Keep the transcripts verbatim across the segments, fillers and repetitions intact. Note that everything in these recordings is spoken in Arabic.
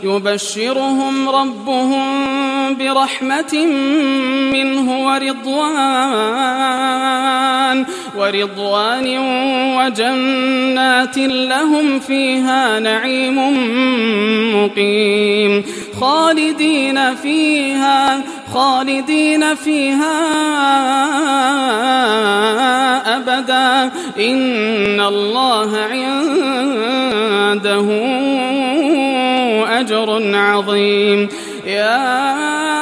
يبشرهم ربهم برحمة منه ورضوان ورضوان وجنات لهم فيها نعيم مقيم خالدين فيها خالدين فيها أبدا إن الله عنده أجر عظيم. يا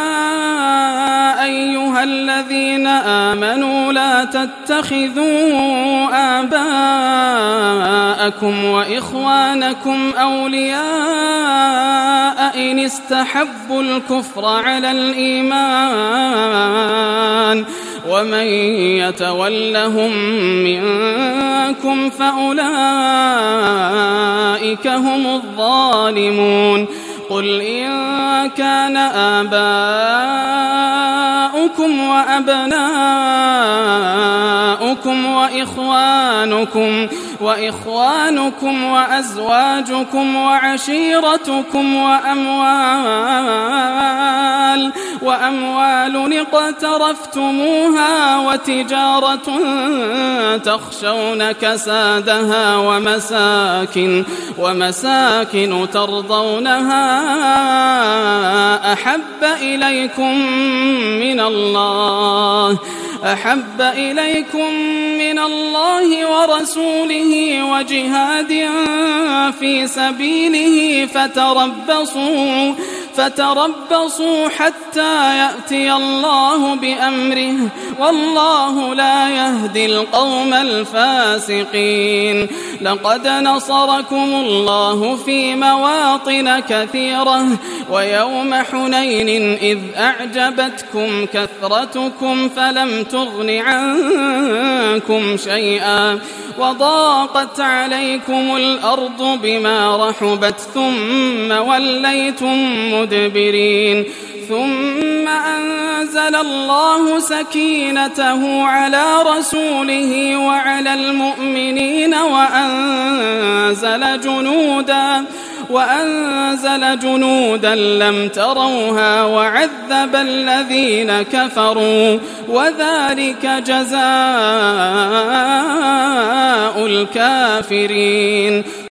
أيها الذين آمنوا لا تتخذوا آباءكم وإخوانكم أولياء إن استحبوا الكفر على الإيمان ومن يتولهم منكم فأولئك هم الظالمون. قل إن كان آباؤكم وأبناؤكم وإخوانكم وإخوانكم وأزواجكم وعشيرتكم وأموال وأموال اقترفتموها وتجارة تخشون كسادها ومساكن ومساكن ترضونها أحب إليكم من الله أحب إليكم من الله ورسوله وجهاد في سبيله فتربصوا فتربصوا حتى يأتي الله بأمره والله لا يهدي القوم الفاسقين. لقد نصركم الله في مواطن كثيرة ويوم حنين إذ أعجبتكم كثرتكم فلم تغن عنكم شيئا وضاقت عليكم الأرض بما رحبت ثم وليتم مدبرين ثم أنزل الله سكينته على رسوله وعلى المؤمنين وأنزل جنودا وأنزل جنودا لم تروها وعذب الذين كفروا وذلك جزاء الكافرين.